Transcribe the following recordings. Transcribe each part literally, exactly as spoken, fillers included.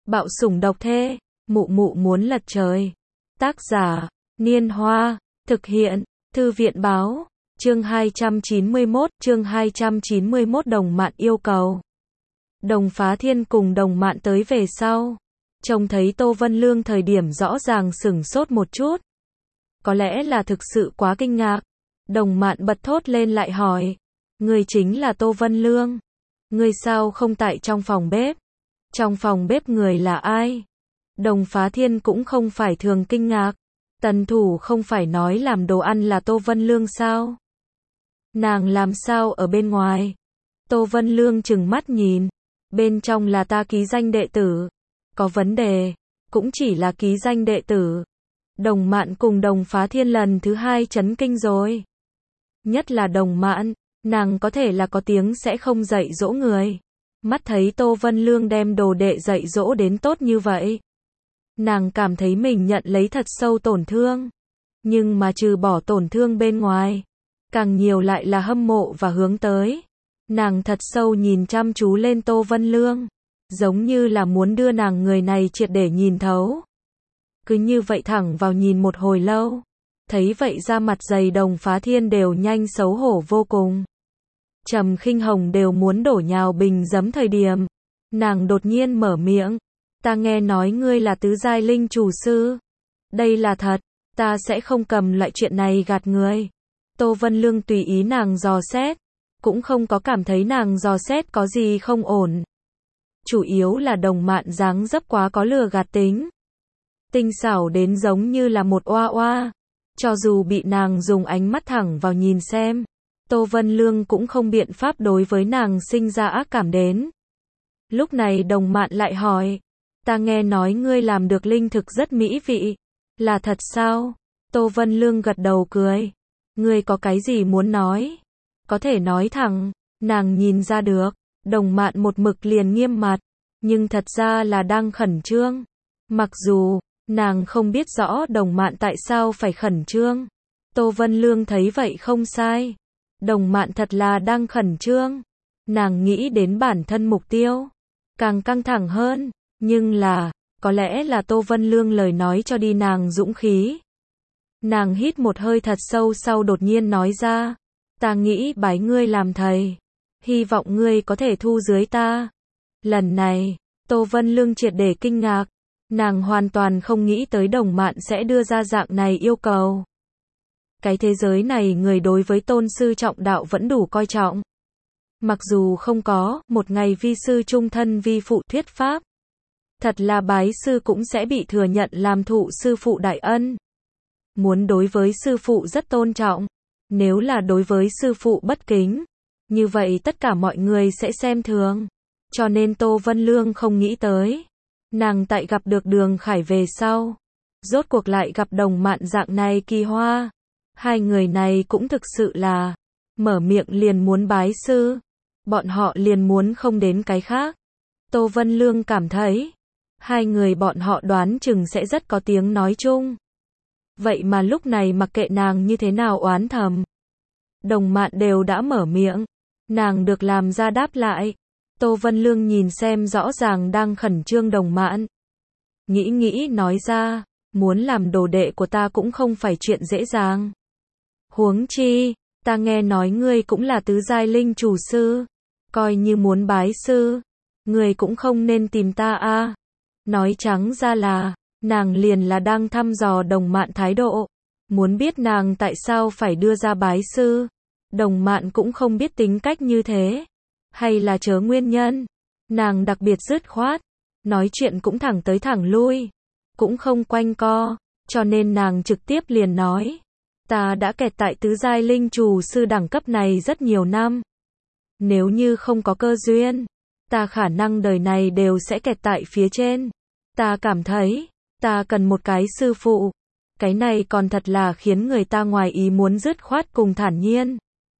Bạo sủng độc thê, mụ mụ muốn lật trời. Tác giả, Niên Hoa, thực hiện, Thư viện Báo, chương hai trăm chín mươi mốt, chương hai trăm chín mươi mốt Đồng Mạn yêu cầu. Đồng Phá Thiên cùng Đồng Mạn tới về sau, trông thấy Tô Vân Lương thời điểm rõ ràng sửng sốt một chút. Có lẽ là thực sự quá kinh ngạc, Đồng Mạn bật thốt lên lại hỏi, người chính là Tô Vân Lương, người sao không tại trong phòng bếp? Trong phòng bếp người là ai? Đồng Phá Thiên cũng không phải thường kinh ngạc, Tần Thủ không phải nói làm đồ ăn là Tô Vân Lương sao? Nàng làm sao ở bên ngoài? Tô Vân Lương trừng mắt nhìn, bên trong là ta ký danh đệ tử, có vấn đề, cũng chỉ là ký danh đệ tử. Đồng Mạn cùng Đồng Phá Thiên lần thứ hai chấn kinh rồi. Nhất là Đồng Mạn, nàng có thể là có tiếng sẽ không dạy dỗ người. Mắt thấy Tô Vân Lương đem đồ đệ dạy dỗ đến tốt như vậy, nàng cảm thấy mình nhận lấy thật sâu tổn thương. Nhưng mà trừ bỏ tổn thương bên ngoài, càng nhiều lại là hâm mộ và hướng tới. Nàng thật sâu nhìn chăm chú lên Tô Vân Lương, giống như là muốn đưa nàng người này triệt để nhìn thấu. Cứ như vậy thẳng vào nhìn một hồi lâu, thấy vậy ra mặt dày Đồng Phá Thiên đều nhanh xấu hổ vô cùng. Trầm Khinh Hồng đều muốn đổ nhào bình giấm thời điểm, nàng đột nhiên mở miệng, ta nghe nói ngươi là tứ giai linh chủ sư. Đây là thật, ta sẽ không cầm loại chuyện này gạt ngươi. Tô Vân Lương tùy ý nàng dò xét, cũng không có cảm thấy nàng dò xét có gì không ổn. Chủ yếu là Đồng Mạn dáng dấp quá có lừa gạt tính. Tinh xảo đến giống như là một oa oa. Cho dù bị nàng dùng ánh mắt thẳng vào nhìn xem, Tô Vân Lương cũng không biện pháp đối với nàng sinh ra ác cảm đến. Lúc này Đồng Mạn lại hỏi, ta nghe nói ngươi làm được linh thực rất mỹ vị, là thật sao? Tô Vân Lương gật đầu cười, ngươi có cái gì muốn nói? Có thể nói thẳng, nàng nhìn ra được, Đồng Mạn một mực liền nghiêm mặt, nhưng thật ra là đang khẩn trương. Mặc dù, nàng không biết rõ Đồng Mạn tại sao phải khẩn trương. Tô Vân Lương thấy vậy không sai. Đồng Mạn thật là đang khẩn trương. Nàng nghĩ đến bản thân mục tiêu, càng căng thẳng hơn, nhưng là, có lẽ là Tô Vân Lương lời nói cho đi nàng dũng khí. Nàng hít một hơi thật sâu sau đột nhiên nói ra, ta nghĩ bái ngươi làm thầy, hy vọng ngươi có thể thu dưới ta. Lần này, Tô Vân Lương triệt để kinh ngạc, nàng hoàn toàn không nghĩ tới Đồng Mạn sẽ đưa ra dạng này yêu cầu. Cái thế giới này người đối với tôn sư trọng đạo vẫn đủ coi trọng. Mặc dù không có, một ngày vi sư trung thân vi phụ thuyết pháp. Thật là bái sư cũng sẽ bị thừa nhận làm thụ sư phụ đại ân. Muốn đối với sư phụ rất tôn trọng. Nếu là đối với sư phụ bất kính, như vậy tất cả mọi người sẽ xem thường. Cho nên Tô Vân Lương không nghĩ tới. Nàng tại gặp được Đường Khải về sau, rốt cuộc lại gặp Đồng Mạn dạng này kỳ hoa. Hai người này cũng thực sự là, mở miệng liền muốn bái sư. Bọn họ liền muốn không đến cái khác. Tô Vân Lương cảm thấy, hai người bọn họ đoán chừng sẽ rất có tiếng nói chung. Vậy mà lúc này mặc kệ nàng như thế nào oán thầm, Đồng Mạn đều đã mở miệng, nàng được làm ra đáp lại. Tô Vân Lương nhìn xem rõ ràng đang khẩn trương Đồng Mạn. Nghĩ nghĩ nói ra, muốn làm đồ đệ của ta cũng không phải chuyện dễ dàng. Huống chi, ta nghe nói ngươi cũng là tứ giai linh chủ sư, coi như muốn bái sư, ngươi cũng không nên tìm ta a. Nói trắng ra là, nàng liền là đang thăm dò Đồng Mạn thái độ, muốn biết nàng tại sao phải đưa ra bái sư. Đồng Mạn cũng không biết tính cách như thế, hay là chớ nguyên nhân. Nàng đặc biệt dứt khoát, nói chuyện cũng thẳng tới thẳng lui, cũng không quanh co, cho nên nàng trực tiếp liền nói, ta đã kẹt tại tứ giai linh chủ sư đẳng cấp này rất nhiều năm. Nếu như không có cơ duyên, ta khả năng đời này đều sẽ kẹt tại phía trên. Ta cảm thấy, ta cần một cái sư phụ. Cái này còn thật là khiến người ta ngoài ý muốn dứt khoát cùng thản nhiên.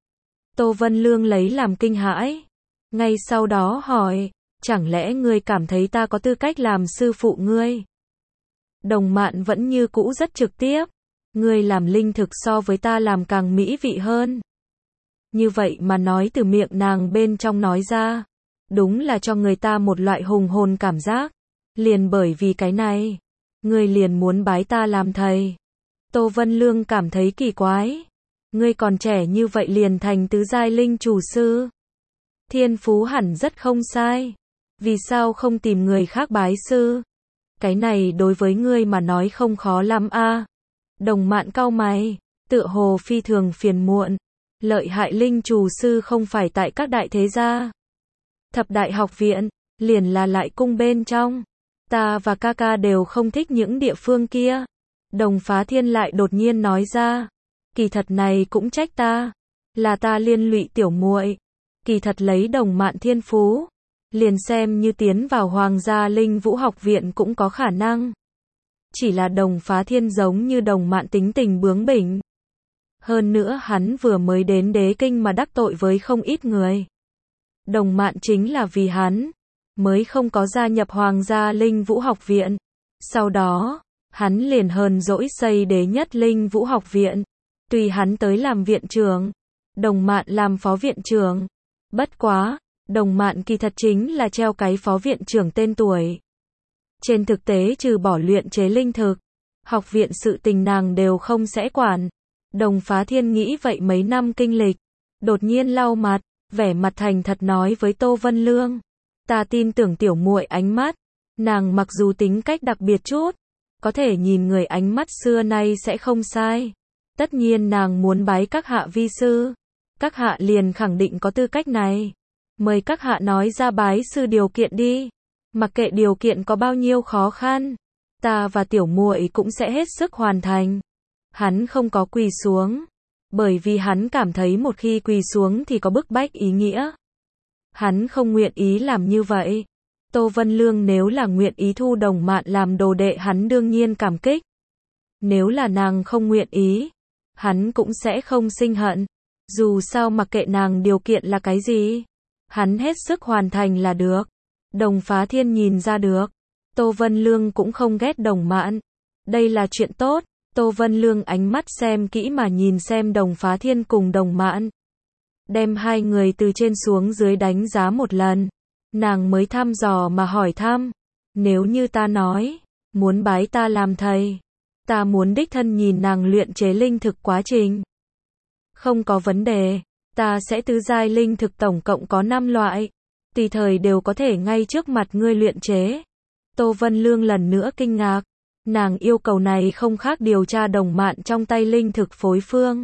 Tô Vân Lương lấy làm kinh hãi. Ngay sau đó hỏi, chẳng lẽ ngươi cảm thấy ta có tư cách làm sư phụ ngươi? Đồng Mạn vẫn như cũ rất trực tiếp. Ngươi làm linh thực so với ta làm càng mỹ vị hơn. Như vậy mà nói từ miệng nàng bên trong nói ra, đúng là cho người ta một loại hùng hồn cảm giác. Liền bởi vì cái này, ngươi liền muốn bái ta làm thầy. Tô Vân Lương cảm thấy kỳ quái. Ngươi còn trẻ như vậy liền thành tứ giai linh chủ sư. Thiên phú hẳn rất không sai. Vì sao không tìm người khác bái sư? Cái này đối với ngươi mà nói không khó lắm a. À. Đồng Mạn cau mày, tựa hồ phi thường phiền muộn. Lợi hại linh chủ sư không phải tại các đại thế gia. Thập đại học viện, liền là lại cung bên trong. Ta và ca ca đều không thích những địa phương kia. Đồng Phá Thiên lại đột nhiên nói ra. Kỳ thật này cũng trách ta. Là ta liên lụy tiểu muội. Kỳ thật lấy Đồng Mạn thiên phú. Liền xem như tiến vào Hoàng gia Linh Vũ học viện cũng có khả năng. Chỉ là Đồng Phá Thiên giống như Đồng Mạn tính tình bướng bỉnh. Hơn nữa hắn vừa mới đến đế kinh mà đắc tội với không ít người. Đồng Mạn chính là vì hắn mới không có gia nhập Hoàng gia Linh Vũ học viện. Sau đó, hắn liền hờn dỗi xây đế nhất Linh Vũ học viện. Tùy hắn tới làm viện trưởng, Đồng Mạn làm phó viện trưởng. Bất quá, Đồng Mạn kỳ thật chính là treo cái phó viện trưởng tên tuổi. Trên thực tế trừ bỏ luyện chế linh thực, học viện sự tình nàng đều không sẽ quản. Đồng Phá Thiên nghĩ vậy mấy năm kinh lịch, đột nhiên lau mặt, vẻ mặt thành thật nói với Tô Vân Lương. Ta tin tưởng tiểu muội ánh mắt, nàng mặc dù tính cách đặc biệt chút, có thể nhìn người ánh mắt xưa nay sẽ không sai. Tất nhiên nàng muốn bái các hạ vi sư, các hạ liền khẳng định có tư cách này. Mời các hạ nói ra bái sư điều kiện đi. Mặc kệ điều kiện có bao nhiêu khó khăn, ta và tiểu muội cũng sẽ hết sức hoàn thành. Hắn không có quỳ xuống, bởi vì hắn cảm thấy một khi quỳ xuống thì có bức bách ý nghĩa. Hắn không nguyện ý làm như vậy. Tô Vân Lương nếu là nguyện ý thu Đồng Mạn làm đồ đệ hắn đương nhiên cảm kích. Nếu là nàng không nguyện ý, hắn cũng sẽ không sinh hận. Dù sao mặc kệ nàng điều kiện là cái gì, hắn hết sức hoàn thành là được. Đồng Phá Thiên nhìn ra được, Tô Vân Lương cũng không ghét Đồng Mạn. Đây là chuyện tốt. Tô Vân Lương ánh mắt xem kỹ mà nhìn xem Đồng Phá Thiên cùng Đồng Mạn. Đem hai người từ trên xuống dưới đánh giá một lần. Nàng mới thăm dò mà hỏi thăm. Nếu như ta nói, muốn bái ta làm thầy, ta muốn đích thân nhìn nàng luyện chế linh thực quá trình. Không có vấn đề, ta sẽ tứ giai linh thực tổng cộng có năm loại. Tùy thời đều có thể ngay trước mặt ngươi luyện chế. Tô Vân Lương lần nữa kinh ngạc. Nàng yêu cầu này không khác điều tra Đồng Mạn trong tay linh thực phối phương.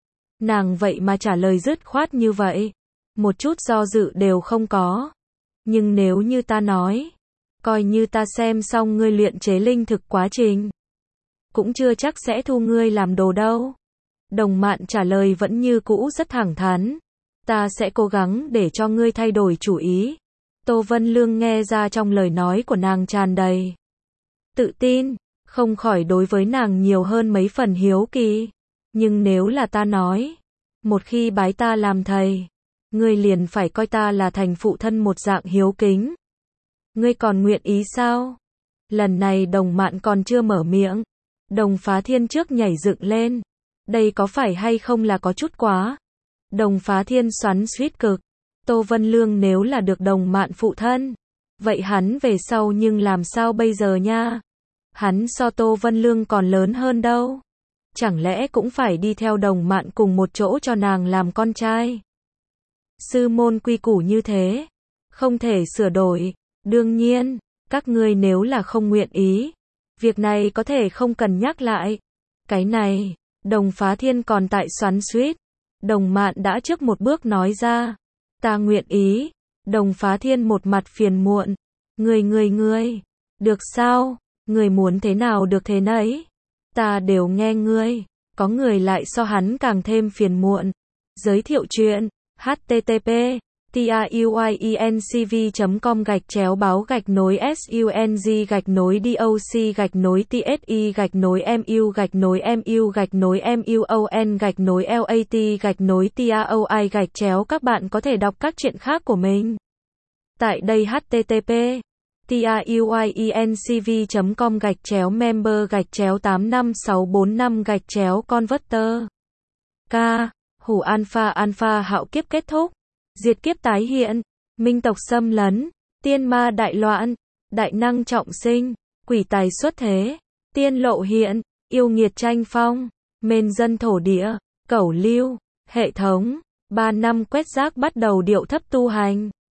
Nàng vậy mà trả lời dứt khoát như vậy. Một chút do dự đều không có. Nhưng nếu như ta nói, coi như ta xem xong ngươi luyện chế linh thực quá trình, cũng chưa chắc sẽ thu ngươi làm đồ đâu. Đồng Mạn trả lời vẫn như cũ rất thẳng thắn. Ta sẽ cố gắng để cho ngươi thay đổi chủ ý. Tô Vân Lương nghe ra trong lời nói của nàng tràn đầy tự tin, không khỏi đối với nàng nhiều hơn mấy phần hiếu kỳ. Nhưng nếu là ta nói, một khi bái ta làm thầy, ngươi liền phải coi ta là thành phụ thân một dạng hiếu kính. Ngươi còn nguyện ý sao? Lần này Đồng Mạn còn chưa mở miệng. Đồng Phá Thiên trước nhảy dựng lên. Đây có phải hay không là có chút quá? Đồng Phá Thiên xoắn xuýt cực. Tô Vân Lương nếu là được Đồng Mạn phụ thân, vậy hắn về sau nhưng làm sao bây giờ nha? Hắn so Tô Vân Lương còn lớn hơn đâu. Chẳng lẽ cũng phải đi theo Đồng Mạn cùng một chỗ cho nàng làm con trai? Sư môn quy củ như thế, không thể sửa đổi. Đương nhiên, các ngươi nếu là không nguyện ý, việc này có thể không cần nhắc lại. Cái này, Đồng Phá Thiên còn tại xoắn xuýt. Đồng Mạn đã trước một bước nói ra. Ta nguyện ý. Đồng Phá Thiên một mặt phiền muộn. Ngươi ngươi ngươi. Được sao? Ngươi muốn thế nào được thế nấy. Ta đều nghe ngươi. Có người lại so hắn càng thêm phiền muộn. Giới thiệu chuyện. H T T P truyencv chấm com gạch chéo báo gạch nối sung gạch nối doc gạch nối tsi gạch nối mu gạch nối mu gạch nối muon gạch nối lat gạch nối taoi gạch chéo. Các bạn có thể đọc các truyện khác của mình tại đây. H T T P truyencv chấm com gạch chéo member gạch chéo tám năm sáu bốn năm gạch chéo converter. K. Hủ alpha alpha hạo kiếp kết thúc. Diệt kiếp tái hiện, minh tộc xâm lấn, tiên ma đại loạn, đại năng trọng sinh, quỷ tài xuất thế, tiên lộ hiện, yêu nghiệt tranh phong, mên dân thổ địa, cẩu lưu, hệ thống, ba năm quét rác bắt đầu điệu thấp tu hành.